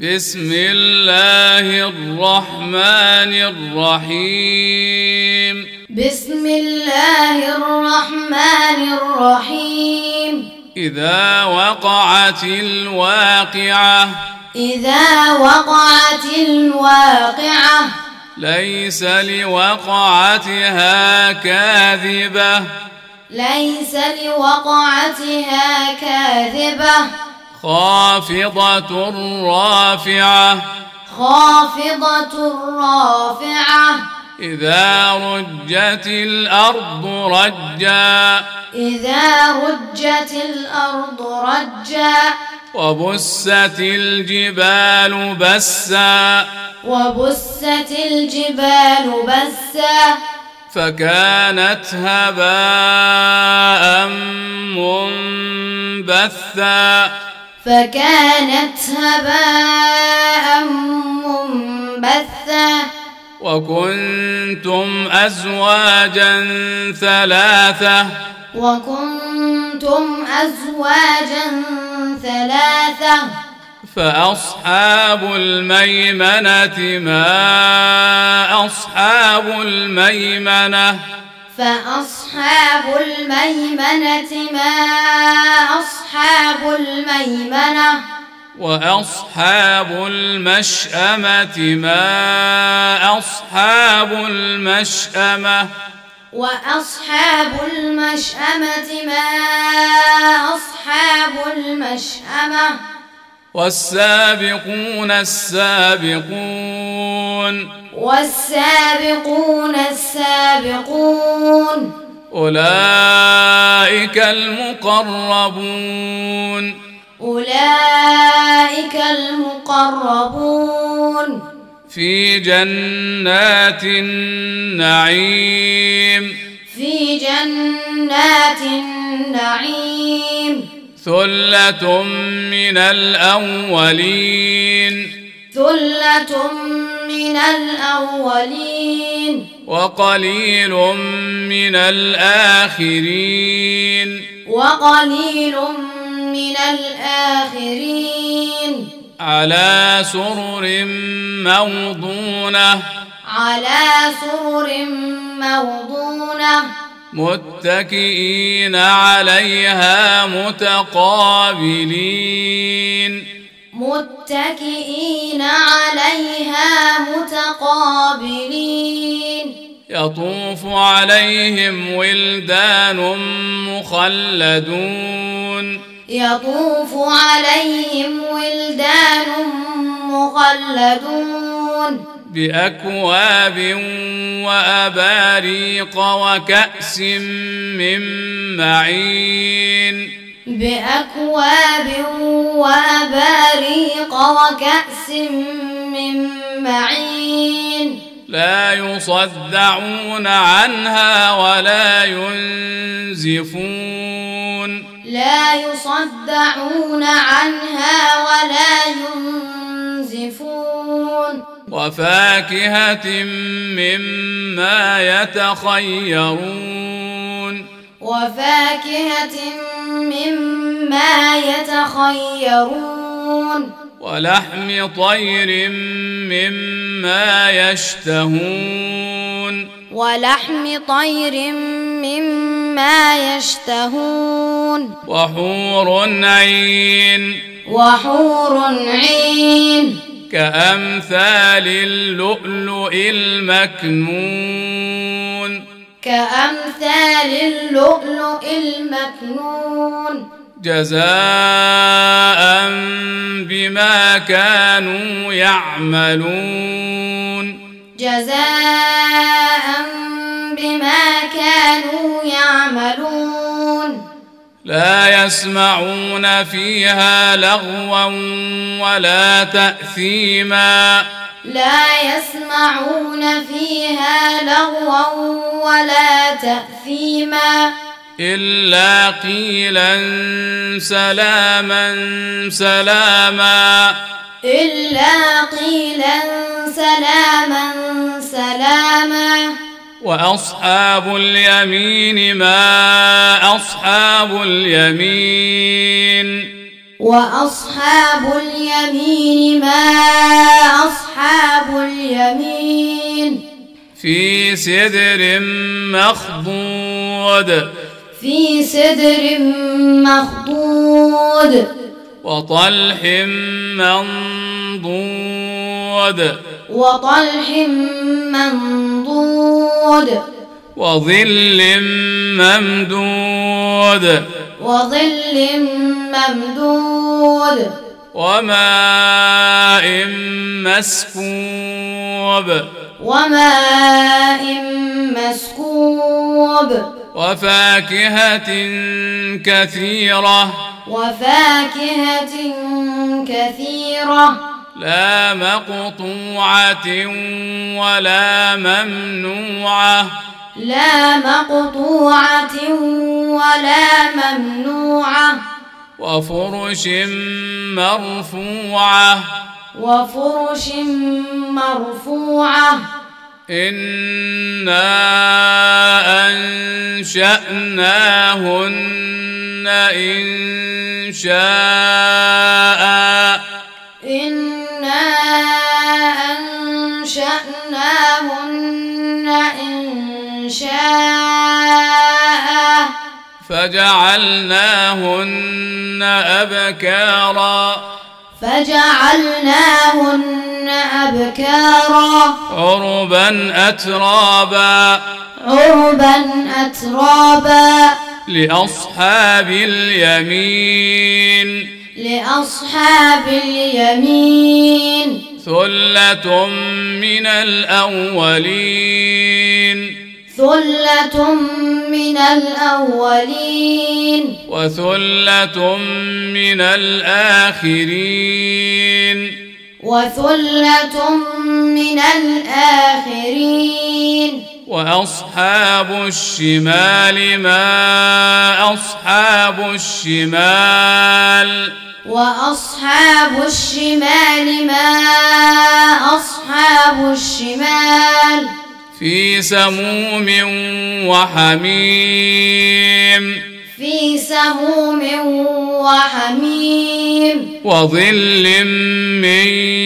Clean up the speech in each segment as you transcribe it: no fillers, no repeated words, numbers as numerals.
بسم الله الرحمن الرحيم بسم الله الرحمن الرحيم إذا وقعت الواقعة إذا وقعت الواقعة ليس لوقعتها كاذبة ليس لوقعتها كاذبة خافضة رافعة خافضة رافعة إذا رجت الأرض رجا إذا رجت الأرض رجا وبست الجبال بسا وبست الجبال بسا فكانت هباء منبثا فكانت هباء منبثا وكنتم أزواجا ثلاثة وكنتم أزواجا ثلاثة فأصحاب الميمنة ما أصحاب الميمنة فأصحاب الميمنة ما أصحاب الميمنة وأصحاب المشأمة ما أصحاب المشأمة وأصحاب المشأمة ما أصحاب المشأمة والسابقون السابقون والسابقون السابقون أولئك المقربون أولئك المقربون في جنات النعيم في جنات النعيم ثلة من الأولين ثلة من الأولين وقليل من الآخرين وقليل من الآخرين على سرر موضونة على سرر موضونة متكئين عليها متقابلين متكئين عليها متقابلين يطوف عليهم ولدان مخلدون يطوف عليهم ولدان مخلدون بأكواب وأباريق وكأس من معين بأكواب وأباريق وكأس من معين لا يصدعون عنها ولا ينزفون لا يصدعون عنها ولا ينزفون وفاكهة مما يتخيرون وفاكهة مما يتخيرون ولحم طير مما يشتهون ولحم طير مما يشتهون وحور عين وحور عين كأمثال اللؤلؤ المكنون كأمثال اللؤلؤ المكنون جزاء بما كانوا يعملون جزاء بما كانوا يعملون لا يسمعون فيها لغوا ولا تأثيما لا يسمعون فيها لغوا ولا تأثيما إلا قيلا سلاما سلاما إلا قيلا سلاما سلاما وأصحاب اليمين ما أصحاب اليمين وأصحاب اليمين ما سدر مخضود في سدر مخضود وطلح منضود وطلح منضود وظل ممدود وظل ممدود وماء مسكوب وماء مسكوب وفاكهة كثيرة وفاكهة كثيرة لا مقطوعة ولا ممنوعة لا مقطوعة ولا ممنوعة وفرش مرفوعة وفرش مرفوعة إنا أنشأناهن إنشاء إنا أنشأناهن إنشاء فجعلناهن أبكارا فجعلناهن أبكارا عربا أترابا عربا أترابا لأصحاب اليمين لأصحاب اليمين ثلة من الأولين ثلة من الأولين وثلة من الآخرين وثلة من الآخرين وأصحاب الشمال ما أصحاب الشمال وأصحاب الشمال ما أصحاب الشمال في سموم وحميم في سموم وحميم وظل من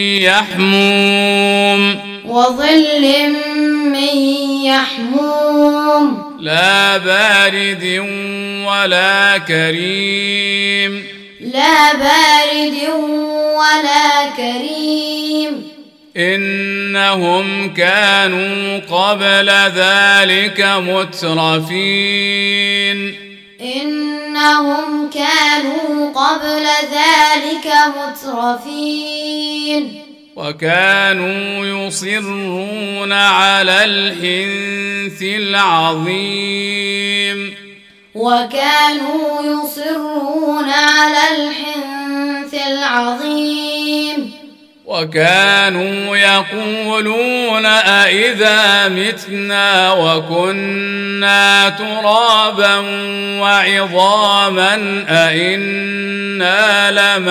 يحموم وظل من يحموم لا بارد ولا كريم لا بارد ولا كريم إنهم كانوا قبل ذلك مترفين إنهم كانوا قبل ذلك مترفين وكانوا يصرون على الحنث العظيم وكانوا يصرون على الحنث العظيم وكانوا يقولون أإذا متنا وكنا ترابا وعظاما أإنا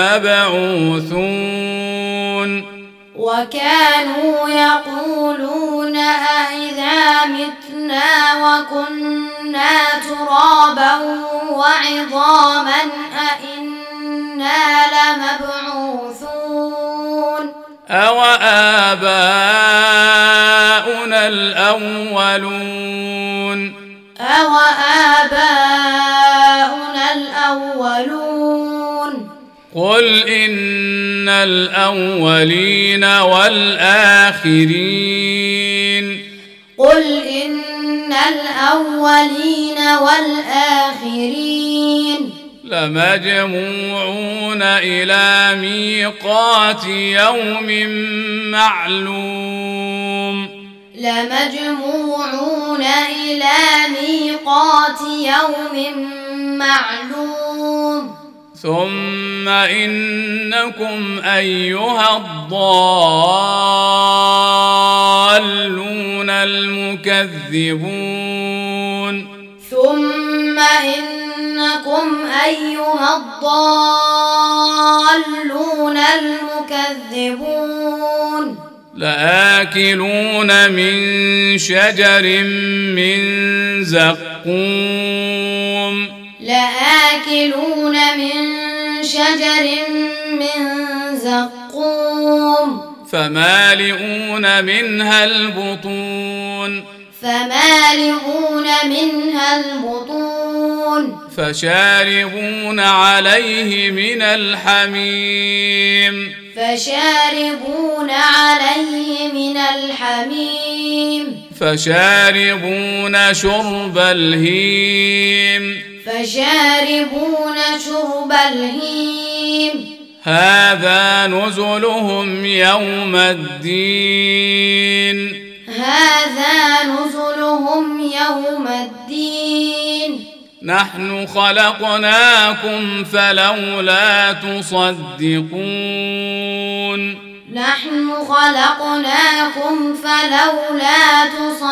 لمبعوثون وكانوا يقولون أإذا متنا وكنا ترابا وعظاما أإنا لمبعوثون أوآباؤنا الأولون أوآباؤنا الأولون قل إن الأولين والآخرين قل إن الأولين والآخرين لمجموعون إلى ميقات يوم معلوم لمجموعون إلى ميقات يوم معلوم ثم إنكم أيها الضالون المكذبون ثم إنكم أيها الضالون المكذبون لآكلون من شجر من زقوم لآكلون من شجر من زقوم فمالئون منها البطون فمالئون منها البطون فشاربون عليه من الحميم فشاربون عليه من الحميم فشاربون شرب الهيم فشاربون شرب الهيم هذا نزلهم يوم الدين هذا نزلهم يوم الدين نحن خلقناكم فلولا تصدقون نحن خلقناكم فلولا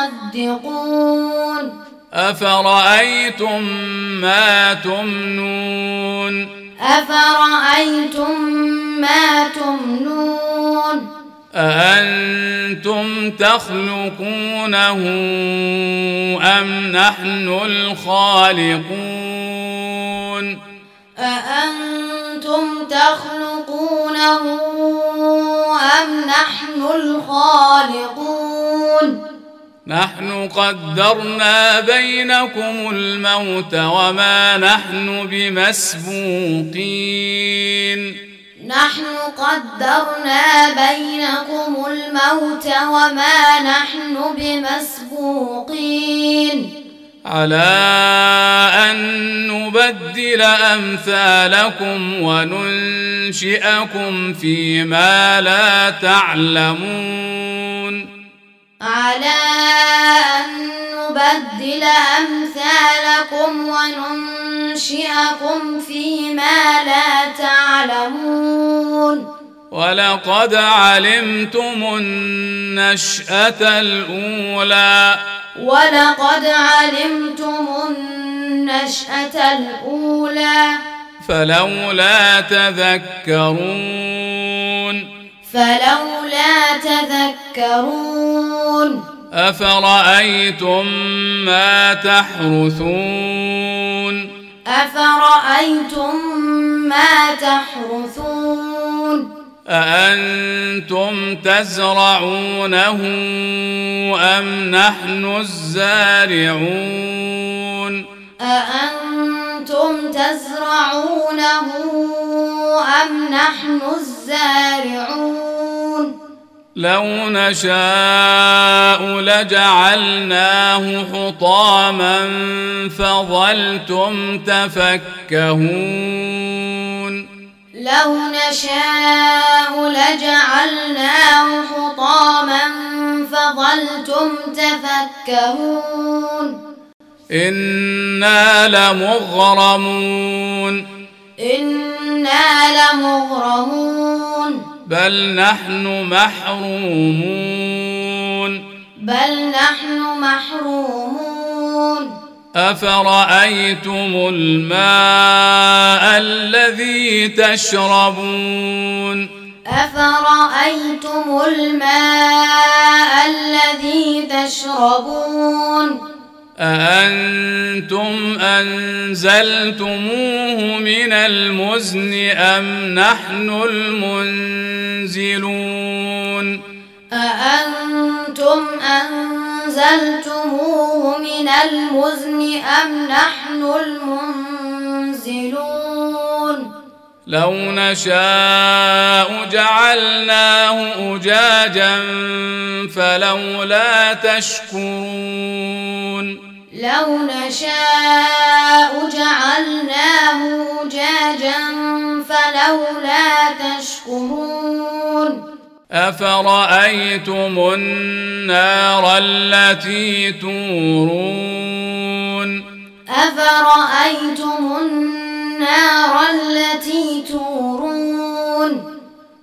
تصدقون أفرأيتم ما تمنون أفرأيتم ما تمنون أأنتم تخلقونه أم نحن الخالقون أأنتم تخلقونه أم نحن الخالقون نحن قدرنا بينكم الموت وما نحن بمسبوقين نحن قدرنا بينكم الموت وما نحن بمسبوقين على أن نبدل أمثالكم وننشئكم فيما لا تعلمون على أن نبدل أمثالكم وننشئكم فيما لا تعلمون ولقد علمتم النشأة الأولى ولقد علمتم النشأة الأولى فلولا تذكرون فلولا تذكرون أفرأيتم ما تحرثون أفرأيتم ما تحرثون أأنتم تزرعونه أم نحن الزارعون أأنتم تزرعونه أم نحن الزارعون لو نشاء لجعلناه حطاما فظلتم تفكهون لو نشاء لجعلناه حطاما فظلتم تفكهون إنا لمغرمون إنا لمغرمون بل نحن محرومون بل نحن محرومون أفرأيتم الماء الذي تشربون أفرأيتم الماء الذي تشربون أأنتم أنزلتموه من المزن أم نحن المنزلون أأنتم أنزلتموه من المزن أم نحن المنزلون لو نشاء جعلناه أجاجا فلولا تشكرون لو نشاء جعلناه أجاجا فلولا تشكرون أفرأيتم النار التي تورون أفرأيتم النار التي تورون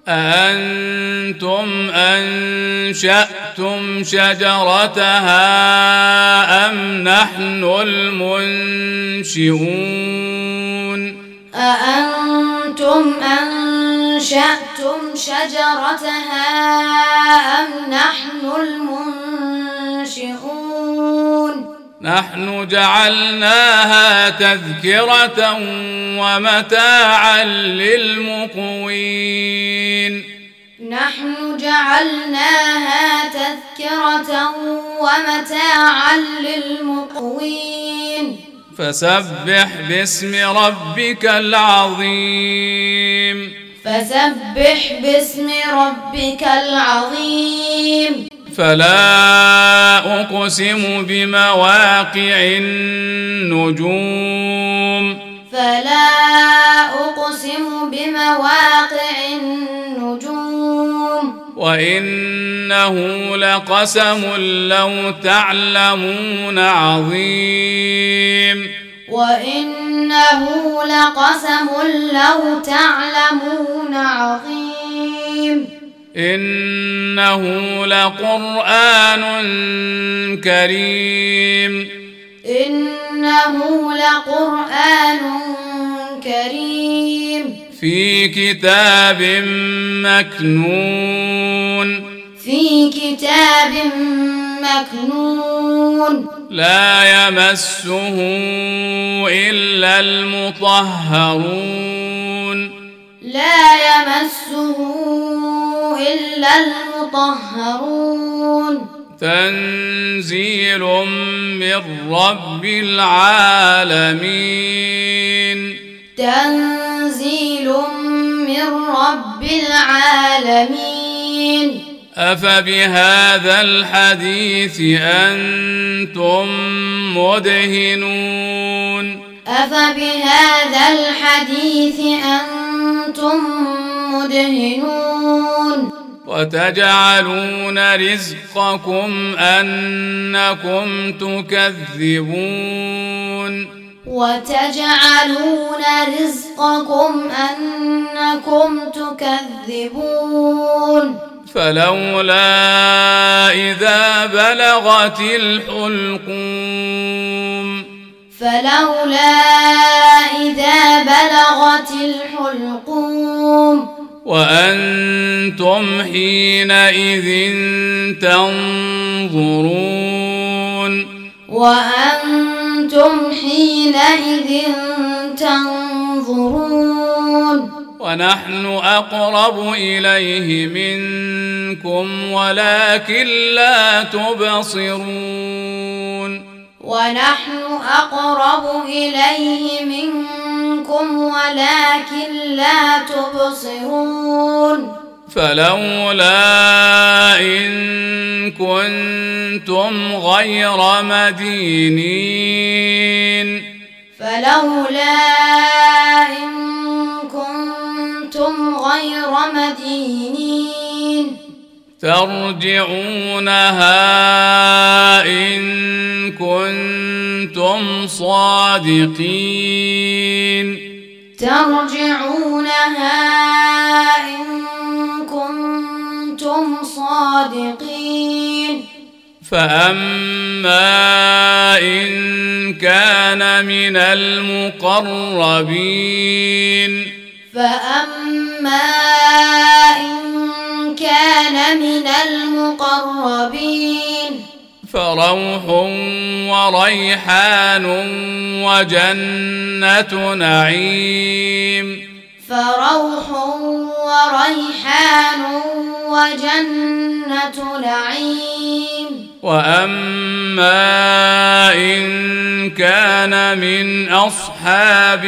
أأنتم أنشأتم شجرتها أم نحن المنشئون أأنتم أنشأتم شجرتها أم نحن المنشئون نحن جعلناها تذكرة ومتاعا للمقوين نحن جعلناها تذكرة ومتاعا للمقوين فسبح باسم ربك العظيم فسبح باسم ربك العظيم فلا أقسم بمواقع النجوم فلا أقسم بمواقع النجوم وإنه لقسم لو تعلمون عظيم وإنه لقسم لو تعلمون عظيم إنه لقرآن كريم إنه لقرآن كريم في كتاب مكنون في كتاب مكنون لا يمسه إلا المطهرون لا يمسه إلا المطهرون تنزيل من رب العالمين تنزيل من رب العالمين أفبهذا الحديث أنتم مدهنون أفبهذا الحديث أنتم مدهنون وتجعلون رزقكم أنكم تكذبون وتجعلون رزقكم أنكم تكذبون فلولا إذا بلغت الحلقوم فلولا إذا بلغت الحلقوم وأنتم حينئذ تنظرون وأنتم حينئذ تنظرون ونحن أقرب إليه منكم ولكن لا تبصرون ونحن أقرب إليه منكم ولكن لا تبصرون فلولا إن كنتم غير مدينين فلولا إن كنتم غير مدينين ترجعونها إن كنتم صادقين ترجعونها إن كنتم صادقين فأما إن كان من المقربين فأما إن كان من المقربين فروح وريحان وجنة نعيم فروح وريحان وجنة نعيم وأما إن كان من أصحاب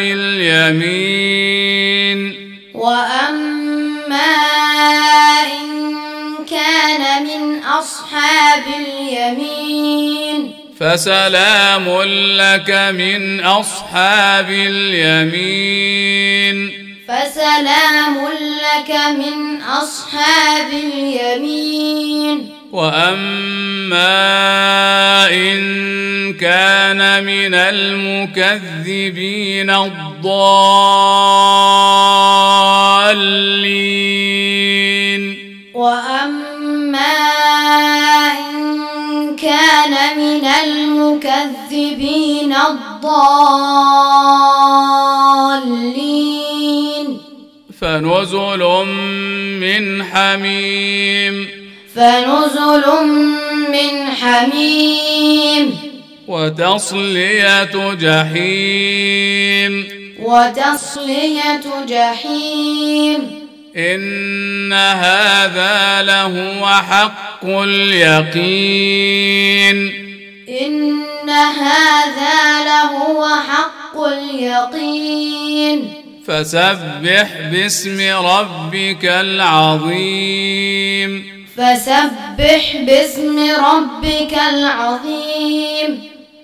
اليمين وأما إن كان من أصحاب اليمين فسلام لك من أصحاب اليمين فسلام لك من أصحاب اليمين وأما إن كان من المكذبين الضالين وأما إن كان من المكذبين الضالين فنزل من حميم فنزل من حميم وتصلية جحيم وتصلية جحيم إن هذا لهو حق اليقين إن هذا لهو حق اليقين فسبح باسم ربك العظيم فسبح باسم ربك العظيم